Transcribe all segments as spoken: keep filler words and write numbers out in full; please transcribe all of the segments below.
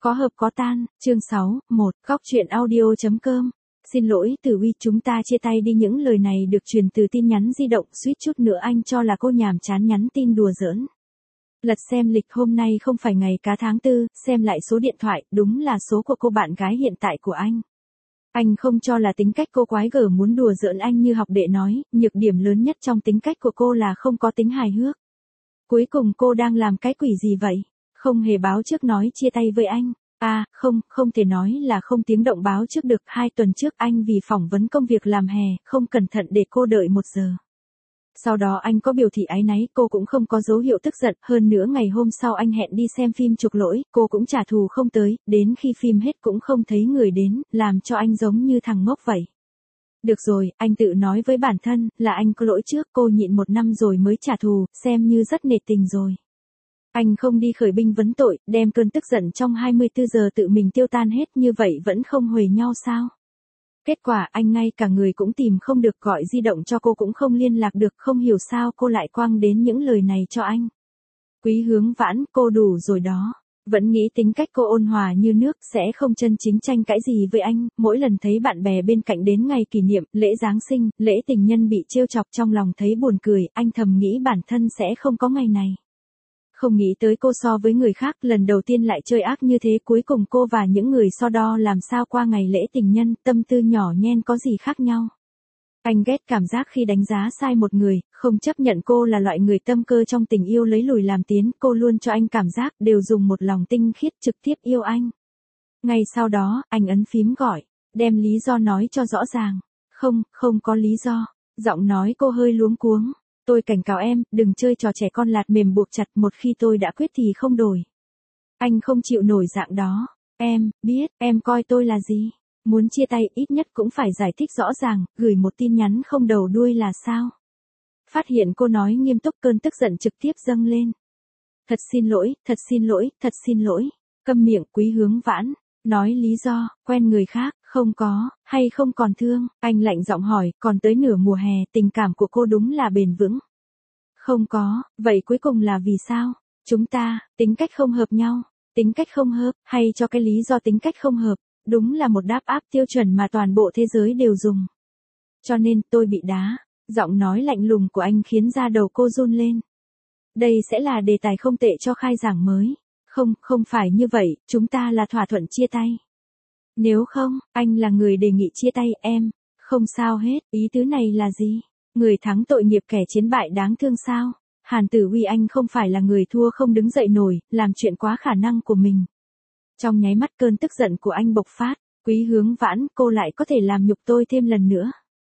Có hợp có tan, chương sáu, một, góc truyện audio.com. Xin lỗi Tử Uy, chúng ta chia tay đi. Những lời này được truyền từ tin nhắn di động, suýt chút nữa anh cho là cô nhàm chán nhắn tin đùa giỡn. Lật xem lịch, hôm nay không phải ngày cá tháng tư, xem lại số điện thoại, đúng là số của cô bạn gái hiện tại của anh. Anh không cho là tính cách cô quái gở muốn đùa giỡn anh như học đệ nói, nhược điểm lớn nhất trong tính cách của cô là không có tính hài hước. Cuối cùng cô đang làm cái quỷ gì vậy? Không hề báo trước nói chia tay với anh. À, không, không thể nói là không tiếng động báo trước được. Hai tuần trước anh vì phỏng vấn công việc làm hè, không cẩn thận để cô đợi một giờ. Sau đó anh có biểu thị áy náy, cô cũng không có dấu hiệu tức giận. Hơn nữa ngày hôm sau anh hẹn đi xem phim chuộc lỗi, cô cũng trả thù không tới, đến khi phim hết cũng không thấy người đến, làm cho anh giống như thằng ngốc vậy. Được rồi, anh tự nói với bản thân, là anh có lỗi trước, cô nhịn một năm rồi mới trả thù, xem như rất nể tình rồi. Anh không đi khởi binh vấn tội, đem cơn tức giận trong hai mươi tư giờ tự mình tiêu tan hết, như vậy vẫn không huề nhau sao? Kết quả anh ngay cả người cũng tìm không được, gọi di động cho cô cũng không liên lạc được, không hiểu sao cô lại quăng đến những lời này cho anh. Quý Hướng Vãn, cô đủ rồi đó. Vẫn nghĩ tính cách cô ôn hòa như nước, sẽ không chân chính tranh cãi gì với anh. Mỗi lần thấy bạn bè bên cạnh đến ngày kỷ niệm, lễ Giáng sinh, lễ tình nhân bị trêu chọc, trong lòng thấy buồn cười, anh thầm nghĩ bản thân sẽ không có ngày này. Không nghĩ tới cô so với người khác lần đầu tiên lại chơi ác như thế, cuối cùng cô và những người so đo làm sao qua ngày lễ tình nhân, tâm tư nhỏ nhen có gì khác nhau. Anh ghét cảm giác khi đánh giá sai một người, không chấp nhận cô là loại người tâm cơ trong tình yêu lấy lùi làm tiến, cô luôn cho anh cảm giác đều dùng một lòng tinh khiết trực tiếp yêu anh. Ngay sau đó, anh ấn phím gọi, đem lý do nói cho rõ ràng. Không, không có lý do. Giọng nói cô hơi luống cuống. Tôi cảnh cáo em, đừng chơi trò trẻ con lạt mềm buộc chặt, một khi tôi đã quyết thì không đổi. Anh không chịu nổi dạng đó. Em, biết, em coi tôi là gì? Muốn chia tay ít nhất cũng phải giải thích rõ ràng, gửi một tin nhắn không đầu đuôi là sao? Phát hiện cô nói nghiêm túc, cơn tức giận trực tiếp dâng lên. Thật xin lỗi, thật xin lỗi, thật xin lỗi. Câm miệng. Quý Hướng Vãn. Nói lý do, quen người khác, không có, hay không còn thương? Anh lạnh giọng hỏi, còn tới nửa mùa hè, tình cảm của cô đúng là bền vững. Không có, vậy cuối cùng là vì sao? Chúng ta, tính cách không hợp nhau. Tính cách không hợp, hay cho cái lý do tính cách không hợp, đúng là một đáp áp tiêu chuẩn mà toàn bộ thế giới đều dùng. Cho nên, tôi bị đá. Giọng nói lạnh lùng của anh khiến da đầu cô run lên. Đây sẽ là đề tài không tệ cho khai giảng mới. Không, không phải như vậy, chúng ta là thỏa thuận chia tay. Nếu không, anh là người đề nghị chia tay, em. Không sao hết, ý tứ này là gì? Người thắng tội nghiệp kẻ chiến bại đáng thương sao? Hàn Tử Uy, anh không phải là người thua không đứng dậy nổi, làm chuyện quá khả năng của mình. Trong nháy mắt cơn tức giận của anh bộc phát. Quý Hướng Vãn, cô lại có thể làm nhục tôi thêm lần nữa.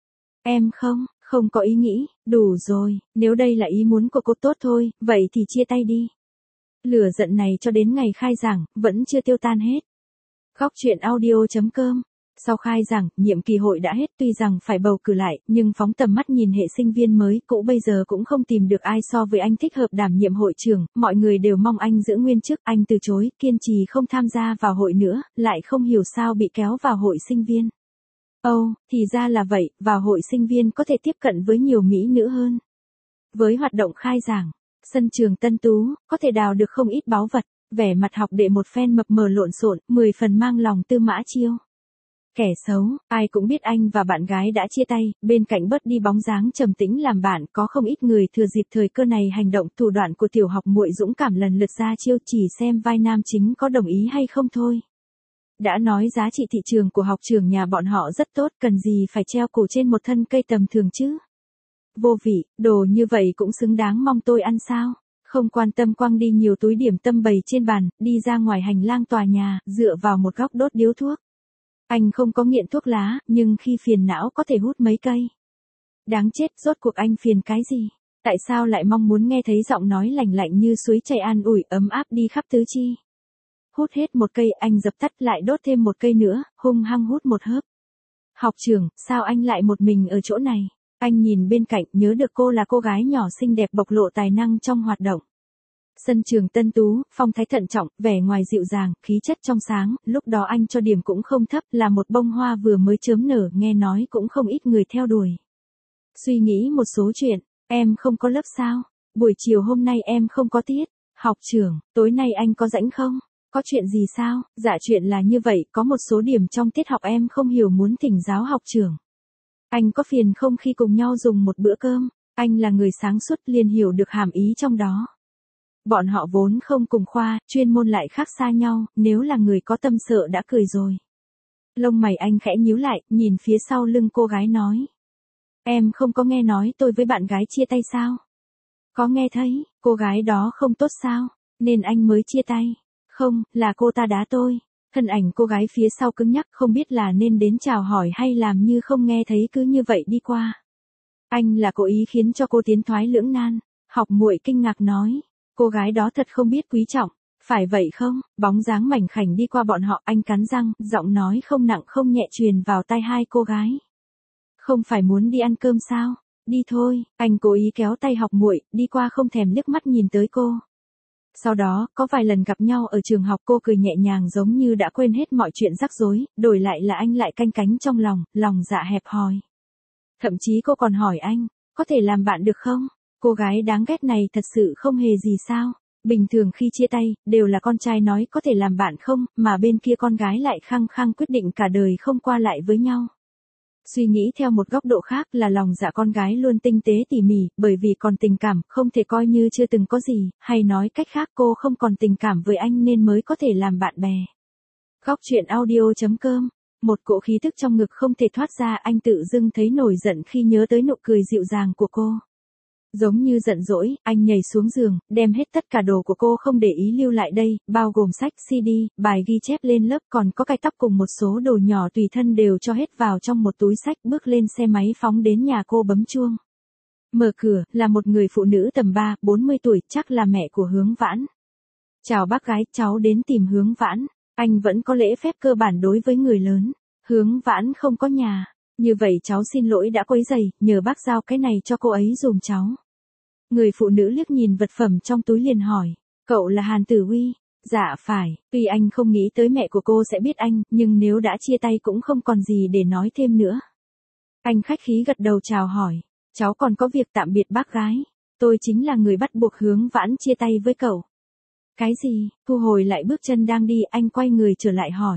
Em không, không có ý nghĩ, đủ rồi, nếu đây là ý muốn của cô tốt thôi, vậy thì chia tay đi. Lửa giận này cho đến ngày khai giảng, vẫn chưa tiêu tan hết. Góc truyện audio.com. Sau khai giảng, nhiệm kỳ hội đã hết, tuy rằng phải bầu cử lại, nhưng phóng tầm mắt nhìn hệ sinh viên mới cũ bây giờ cũng không tìm được ai so với anh thích hợp đảm nhiệm hội trưởng, mọi người đều mong anh giữ nguyên chức, anh từ chối, kiên trì không tham gia vào hội nữa, lại không hiểu sao bị kéo vào hội sinh viên. Ồ, oh, thì ra là vậy, vào hội sinh viên có thể tiếp cận với nhiều mỹ nữ hơn. Với hoạt động khai giảng, sân trường Tân Tú, có thể đào được không ít báu vật, vẻ mặt học đệ một phen mập mờ lộn xộn, mười phần mang lòng Tư Mã Chiêu. Kẻ xấu, ai cũng biết anh và bạn gái đã chia tay, bên cạnh bớt đi bóng dáng trầm tĩnh làm bạn, có không ít người thừa dịp thời cơ này hành động, thủ đoạn của tiểu học muội dũng cảm lần lượt ra chiêu, chỉ xem vai nam chính có đồng ý hay không thôi. Đã nói giá trị thị trường của học trường nhà bọn họ rất tốt, cần gì phải treo cổ trên một thân cây tầm thường chứ? Vô vị, đồ như vậy cũng xứng đáng mong tôi ăn sao? Không quan tâm quăng đi nhiều túi điểm tâm bày trên bàn, đi ra ngoài hành lang tòa nhà, dựa vào một góc đốt điếu thuốc. Anh không có nghiện thuốc lá, nhưng khi phiền não có thể hút mấy cây. Đáng chết, rốt cuộc anh phiền cái gì? Tại sao lại mong muốn nghe thấy giọng nói lành lạnh như suối chảy an ủi ấm áp đi khắp tứ chi? Hút hết một cây, anh dập tắt lại đốt thêm một cây nữa, hung hăng hút một hớp. Học trưởng, sao anh lại một mình ở chỗ này? Anh nhìn bên cạnh, nhớ được cô là cô gái nhỏ xinh đẹp bộc lộ tài năng trong hoạt động. Sân trường Tân Tú, phong thái thận trọng, vẻ ngoài dịu dàng, khí chất trong sáng, lúc đó anh cho điểm cũng không thấp, là một bông hoa vừa mới chớm nở, nghe nói cũng không ít người theo đuổi. Suy nghĩ một số chuyện, em không có lớp sao? Buổi chiều hôm nay em không có tiết. Học trưởng, tối nay anh có rảnh không? Có chuyện gì sao? Dạ chuyện là như vậy, có một số điểm trong tiết học em không hiểu muốn thỉnh giáo học trưởng. Anh có phiền không khi cùng nhau dùng một bữa cơm? Anh là người sáng suốt liền hiểu được hàm ý trong đó. Bọn họ vốn không cùng khoa, chuyên môn lại khác xa nhau, nếu là người có tâm sợ đã cười rồi. Lông mày anh khẽ nhíu lại, nhìn phía sau lưng cô gái nói. Em không có nghe nói tôi với bạn gái chia tay sao? Có nghe thấy, cô gái đó không tốt sao, nên anh mới chia tay. Không, là cô ta đá tôi. Thân ảnh cô gái phía sau cứng nhắc không biết là nên đến chào hỏi hay làm như không nghe thấy cứ như vậy đi qua. Anh là cố ý khiến cho cô tiến thoái lưỡng nan. Học muội kinh ngạc nói. Cô gái đó thật không biết quý trọng. Phải vậy không? Bóng dáng mảnh khảnh đi qua bọn họ, anh cắn răng, giọng nói không nặng không nhẹ truyền vào tai hai cô gái. Không phải muốn đi ăn cơm sao? Đi thôi, anh cố ý kéo tay học muội, đi qua không thèm liếc mắt nhìn tới cô. Sau đó, có vài lần gặp nhau ở trường học cô cười nhẹ nhàng giống như đã quên hết mọi chuyện rắc rối, đổi lại là anh lại canh cánh trong lòng, lòng dạ hẹp hòi. Thậm chí cô còn hỏi anh, có thể làm bạn được không? Cô gái đáng ghét này thật sự không hề gì sao? Bình thường khi chia tay, đều là con trai nói có thể làm bạn không, mà bên kia con gái lại khăng khăng quyết định cả đời không qua lại với nhau. Suy nghĩ theo một góc độ khác là lòng dạ con gái luôn tinh tế tỉ mỉ, bởi vì còn tình cảm, không thể coi như chưa từng có gì, hay nói cách khác cô không còn tình cảm với anh nên mới có thể làm bạn bè. Góc truyện audio chấm com. Một cỗ khí tức trong ngực không thể thoát ra, anh tự dưng thấy nổi giận khi nhớ tới nụ cười dịu dàng của cô. Giống như giận dỗi, anh nhảy xuống giường, đem hết tất cả đồ của cô không để ý lưu lại đây, bao gồm sách, xê đê, bài ghi chép lên lớp còn có cái tóc cùng một số đồ nhỏ tùy thân đều cho hết vào trong một túi sách, bước lên xe máy phóng đến nhà cô bấm chuông. Mở cửa, là một người phụ nữ tầm ba, bốn mươi tuổi, chắc là mẹ của Hướng Vãn. Chào bác gái, cháu đến tìm Hướng Vãn. Anh vẫn có lễ phép cơ bản đối với người lớn. Hướng Vãn không có nhà. Như vậy cháu xin lỗi đã quấy rầy, nhờ bác giao cái này cho cô ấy dùm cháu. Người phụ nữ liếc nhìn vật phẩm trong túi liền hỏi, cậu là Hàn Tử Uy? Dạ phải, tuy anh không nghĩ tới mẹ của cô sẽ biết anh, nhưng nếu đã chia tay cũng không còn gì để nói thêm nữa. Anh khách khí gật đầu chào hỏi, cháu còn có việc tạm biệt bác gái, tôi chính là người bắt buộc Hướng Vãn chia tay với cậu. Cái gì? Thu hồi lại bước chân đang đi, anh quay người trở lại hỏi.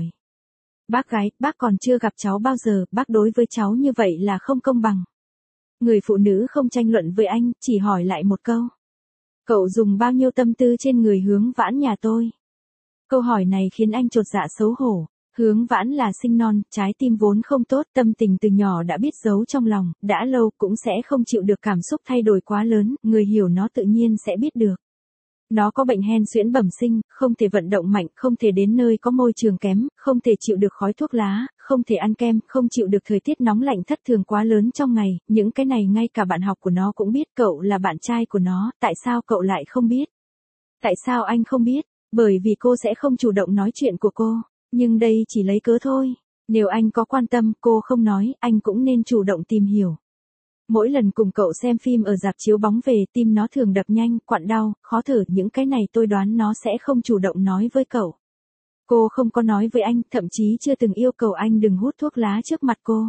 Bác gái, bác còn chưa gặp cháu bao giờ, bác đối với cháu như vậy là không công bằng. Người phụ nữ không tranh luận với anh, chỉ hỏi lại một câu. Cậu dùng bao nhiêu tâm tư trên người Hướng Vãn nhà tôi? Câu hỏi này khiến anh chột dạ xấu hổ. Hướng Vãn là sinh non, trái tim vốn không tốt, tâm tình từ nhỏ đã biết giấu trong lòng, đã lâu cũng sẽ không chịu được cảm xúc thay đổi quá lớn, người hiểu nó tự nhiên sẽ biết được. Nó có bệnh hen suyễn bẩm sinh, không thể vận động mạnh, không thể đến nơi có môi trường kém, không thể chịu được khói thuốc lá, không thể ăn kem, không chịu được thời tiết nóng lạnh thất thường quá lớn trong ngày, những cái này ngay cả bạn học của nó cũng biết. Cậu là bạn trai của nó, tại sao cậu lại không biết? Tại sao anh không biết? Bởi vì cô sẽ không chủ động nói chuyện của cô, nhưng đây chỉ lấy cớ thôi. Nếu anh có quan tâm, cô không nói, anh cũng nên chủ động tìm hiểu. Mỗi lần cùng cậu xem phim ở rạp chiếu bóng về, tim nó thường đập nhanh, quặn đau, khó thở, những cái này tôi đoán nó sẽ không chủ động nói với cậu. Cô không có nói với anh, thậm chí chưa từng yêu cầu anh đừng hút thuốc lá trước mặt cô.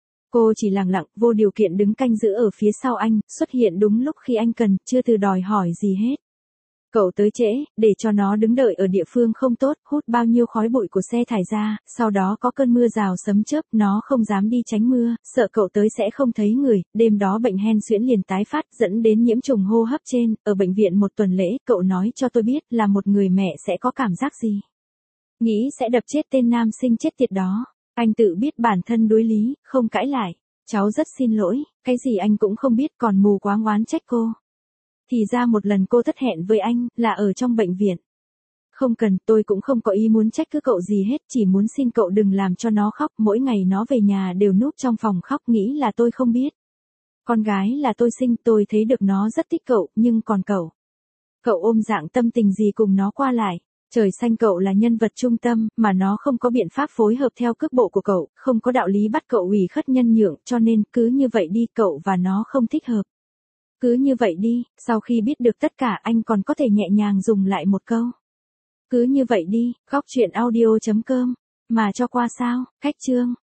Cô chỉ lặng lặng, vô điều kiện đứng canh giữ ở phía sau anh, xuất hiện đúng lúc khi anh cần, chưa từ đòi hỏi gì hết. Cậu tới trễ, để cho nó đứng đợi ở địa phương không tốt, hút bao nhiêu khói bụi của xe thải ra, sau đó có cơn mưa rào sấm chớp, nó không dám đi tránh mưa, sợ cậu tới sẽ không thấy người, đêm đó bệnh hen suyễn liền tái phát, dẫn đến nhiễm trùng hô hấp trên, ở bệnh viện một tuần lễ, cậu nói cho tôi biết là một người mẹ sẽ có cảm giác gì. Nghĩ sẽ đập chết tên nam sinh chết tiệt đó, anh tự biết bản thân đối lý, không cãi lại, cháu rất xin lỗi, cái gì anh cũng không biết còn mù quáng oán trách cô. Thì ra một lần cô thất hẹn với anh, là ở trong bệnh viện. Không cần, tôi cũng không có ý muốn trách cứ cậu gì hết, chỉ muốn xin cậu đừng làm cho nó khóc, mỗi ngày nó về nhà đều núp trong phòng khóc, nghĩ là tôi không biết. Con gái là tôi sinh, tôi thấy được nó rất thích cậu, nhưng còn cậu. Cậu ôm dạng tâm tình gì cùng nó qua lại. Trời xanh, cậu là nhân vật trung tâm, mà nó không có biện pháp phối hợp theo cước bộ của cậu, không có đạo lý bắt cậu ủy khất nhân nhượng, cho nên cứ như vậy đi, cậu và nó không thích hợp. Cứ như vậy đi, sau khi biết được tất cả anh còn có thể nhẹ nhàng dùng lại một câu. Cứ như vậy đi, góc truyện audio chấm com, mà cho qua sao, cách chương.